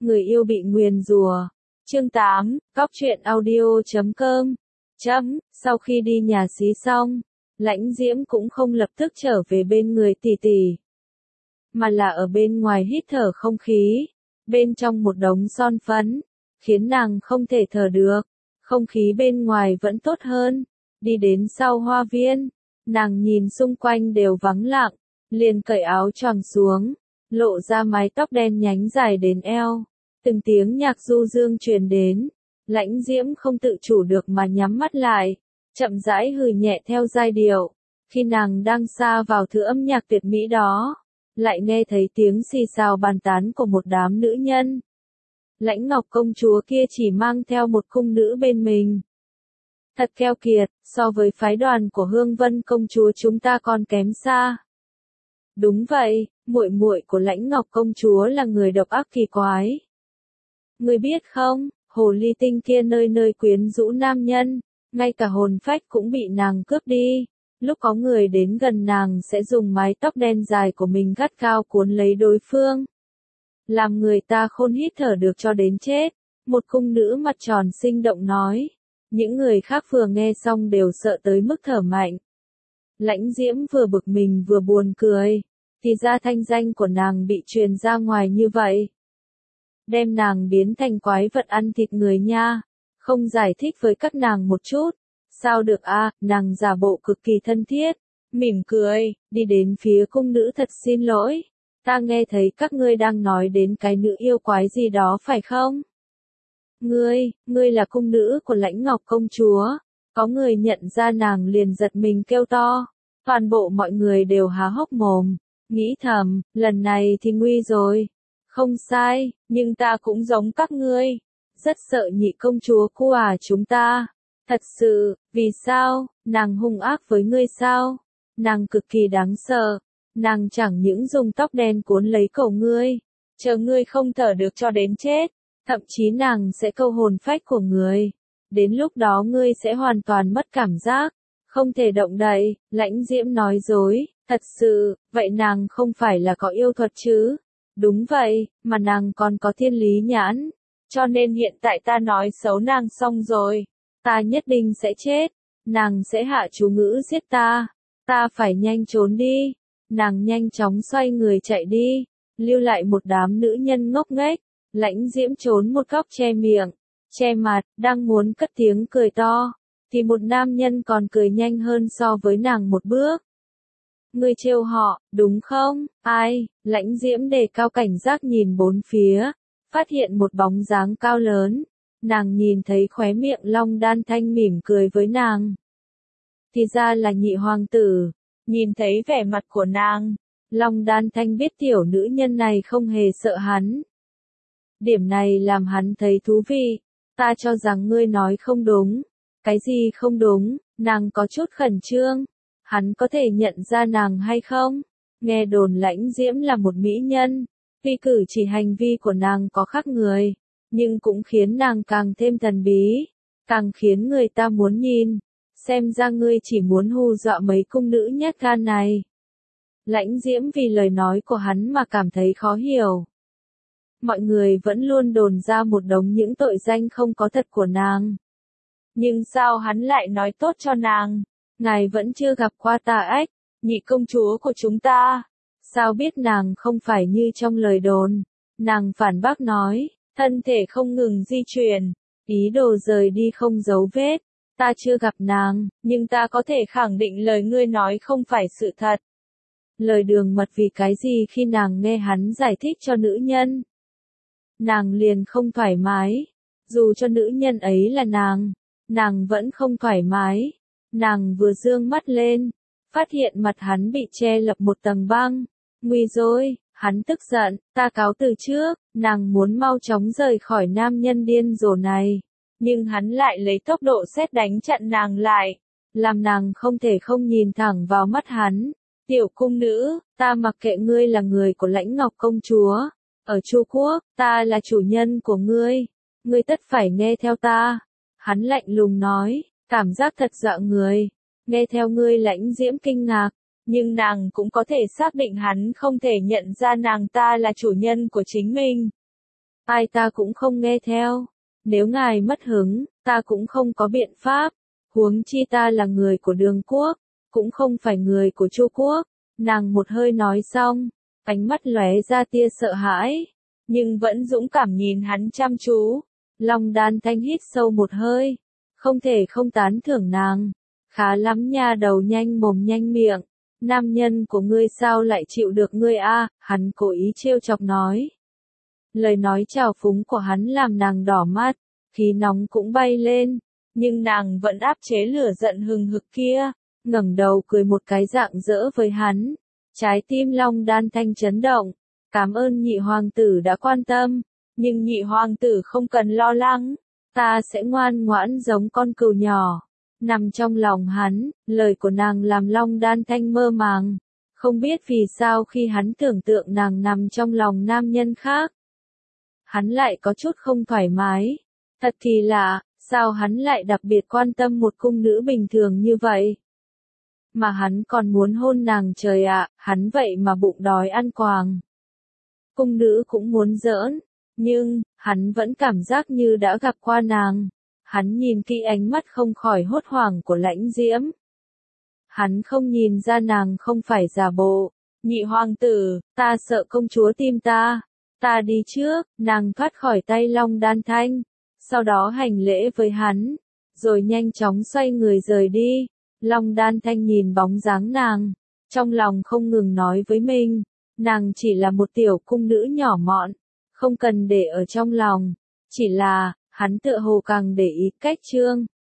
Người yêu bị nguyền rủa. Chương 8, Cóc truyện audio.com. Sau khi đi nhà xí xong, Lãnh Diễm cũng không lập tức trở về bên người tỷ tỷ, mà là ở bên ngoài hít thở không khí, bên trong một đống son phấn, khiến nàng không thể thở được. Không khí bên ngoài vẫn tốt hơn. Đi đến sau hoa viên, nàng nhìn xung quanh đều vắng lặng, liền cởi áo choàng xuống, lộ ra mái tóc đen nhánh dài đến eo. Từng tiếng nhạc du dương truyền đến, Lãnh Diễm không tự chủ được mà nhắm mắt lại, chậm rãi hừ nhẹ theo giai điệu. Khi nàng đang sa vào thứ âm nhạc tuyệt mỹ đó, lại nghe thấy tiếng xì xào bàn tán của một đám nữ nhân. Lãnh Ngọc công chúa kia chỉ mang theo một cung nữ bên mình. Thật keo kiệt, so với phái đoàn của Hương Vân công chúa chúng ta còn kém xa. Đúng vậy, muội muội của Lãnh Ngọc công chúa là người độc ác kỳ quái. Ngươi biết không, hồ ly tinh kia nơi nơi quyến rũ nam nhân, ngay cả hồn phách cũng bị nàng cướp đi. Lúc có người đến gần nàng sẽ dùng mái tóc đen dài của mình gắt gao cuốn lấy đối phương, làm người ta khôn hít thở được cho đến chết. Một cung nữ mặt tròn sinh động nói. Những người khác vừa nghe xong đều sợ tới mức thở mạnh. Lãnh Diễm vừa bực mình vừa buồn cười. Thì ra thanh danh của nàng bị truyền ra ngoài như vậy, đem nàng biến thành quái vật ăn thịt người nha. Không giải thích với các nàng một chút, sao được a? Nàng giả bộ cực kỳ thân thiết, mỉm cười, đi đến phía cung nữ. Thật xin lỗi, ta nghe thấy các ngươi đang nói đến cái nữ yêu quái gì đó phải không? Ngươi là cung nữ của Lãnh Ngọc công chúa. Có người nhận ra nàng liền giật mình kêu to. Toàn bộ mọi người đều há hốc mồm, nghĩ thầm, lần này thì nguy rồi. Không sai, nhưng ta cũng giống các ngươi, rất sợ nhị công chúa của chúng ta. Thật sự, vì sao, nàng hung ác với ngươi sao? Nàng cực kỳ đáng sợ, nàng chẳng những dùng tóc đen cuốn lấy cổ ngươi, chờ ngươi không thở được cho đến chết, thậm chí nàng sẽ câu hồn phách của ngươi. Đến lúc đó ngươi sẽ hoàn toàn mất cảm giác, không thể động đậy. Lãnh Diễm nói dối, thật sự, vậy nàng không phải là có yêu thuật chứ? Đúng vậy, mà nàng còn có thiên lý nhãn, cho nên hiện tại ta nói xấu nàng xong rồi, ta nhất định sẽ chết, nàng sẽ hạ chú ngữ giết ta, ta phải nhanh trốn đi. Nàng nhanh chóng xoay người chạy đi, lưu lại một đám nữ nhân ngốc nghếch. Lãnh Diễm trốn một góc che miệng, che mặt, đang muốn cất tiếng cười to, thì một nam nhân còn cười nhanh hơn so với nàng một bước. Ngươi trêu họ, đúng không? Ai? Lãnh Diễm đề cao cảnh giác nhìn bốn phía, phát hiện một bóng dáng cao lớn. Nàng nhìn thấy khóe miệng Long Đan Thanh mỉm cười với nàng. Thì ra là nhị hoàng tử. Nhìn thấy vẻ mặt của nàng, Long Đan Thanh biết tiểu nữ nhân này không hề sợ hắn. Điểm này làm hắn thấy thú vị. Ta cho rằng ngươi nói không đúng. Cái gì không đúng? Nàng có chút khẩn trương. Hắn có thể nhận ra nàng hay không? Nghe đồn Lãnh Diễm là một mỹ nhân, tuy cử chỉ hành vi của nàng có khác người, nhưng cũng khiến nàng càng thêm thần bí, càng khiến người ta muốn nhìn. Xem ra ngươi chỉ muốn hù dọa mấy cung nữ nhát gan này. Lãnh Diễm vì lời nói của hắn mà cảm thấy khó hiểu. Mọi người vẫn luôn đồn ra một đống những tội danh không có thật của nàng. Nhưng sao hắn lại nói tốt cho nàng? Ngài vẫn chưa gặp qua Tà Ếch, nhị công chúa của chúng ta. Sao biết nàng không phải như trong lời đồn? Nàng phản bác nói, thân thể không ngừng di chuyển, ý đồ rời đi không dấu vết. Ta chưa gặp nàng, nhưng ta có thể khẳng định lời ngươi nói không phải sự thật. Lời đường mật vì cái gì khi nàng nghe hắn giải thích cho nữ nhân, nàng liền không thoải mái. Dù cho nữ nhân ấy là nàng vẫn không thoải mái. Nàng vừa dương mắt lên, phát hiện mặt hắn bị che lấp một tầng băng. Nguy rồi, hắn tức giận, ta cáo từ trước. Nàng muốn mau chóng rời khỏi nam nhân điên rồ này, nhưng hắn lại lấy tốc độ sét đánh chặn nàng lại, làm nàng không thể không nhìn thẳng vào mắt hắn. Tiểu cung nữ, ta mặc kệ ngươi là người của Lãnh Ngọc công chúa. Ở Chu Quốc, ta là chủ nhân của ngươi. Ngươi tất phải nghe theo ta. Hắn lạnh lùng nói, cảm giác thật dọa người. Nghe theo ngươi. Lãnh Diễm kinh ngạc, nhưng nàng cũng có thể xác định hắn không thể nhận ra nàng ta là chủ nhân của chính mình. ai ta cũng không nghe theo. Nếu ngài mất hứng, ta cũng không có biện pháp. Huống chi ta là người của Đường quốc, cũng không phải người của Chu quốc. Nàng một hơi nói xong, ánh mắt lóe ra tia sợ hãi, nhưng vẫn dũng cảm nhìn hắn chăm chú. Long Đan Thanh hít sâu một hơi, không thể không tán thưởng nàng. Khá lắm nha đầu nhanh mồm nhanh miệng, nam nhân của ngươi sao lại chịu được ngươi a? Hắn cố ý trêu chọc nói. Lời nói trào phúng của hắn làm nàng đỏ mắt, khí nóng cũng bay lên, nhưng nàng vẫn áp chế lửa giận hừng hực kia, ngẩng đầu cười một cái rạng rỡ với hắn. Trái tim Long Đan Thanh chấn động, cảm ơn nhị hoàng tử đã quan tâm, nhưng nhị hoàng tử không cần lo lắng, ta sẽ ngoan ngoãn giống con cừu nhỏ. Nằm trong lòng hắn, lời của nàng làm Long Đan Thanh mơ màng, không biết vì sao khi hắn tưởng tượng nàng nằm trong lòng nam nhân khác, hắn lại có chút không thoải mái. Thật kỳ lạ, sao hắn lại đặc biệt quan tâm một cung nữ bình thường như vậy? Mà hắn còn muốn hôn nàng trời ạ, hắn vậy mà bụng đói ăn quàng. Cung nữ cũng muốn giỡn, nhưng, hắn vẫn cảm giác như đã gặp qua nàng. Hắn nhìn kỹ ánh mắt không khỏi hốt hoảng của Lãnh Diễm. Hắn không nhìn ra nàng không phải giả bộ. Nhị hoàng tử, ta sợ công chúa tim ta. Ta đi trước, nàng thoát khỏi tay Long Đan Thanh. Sau đó hành lễ với hắn, rồi nhanh chóng xoay người rời đi. Long Đan Thanh nhìn bóng dáng nàng, trong lòng không ngừng nói với mình, nàng chỉ là một tiểu cung nữ nhỏ mọn, không cần để ở trong lòng. Chỉ là, hắn tựa hồ càng để ý cách Trương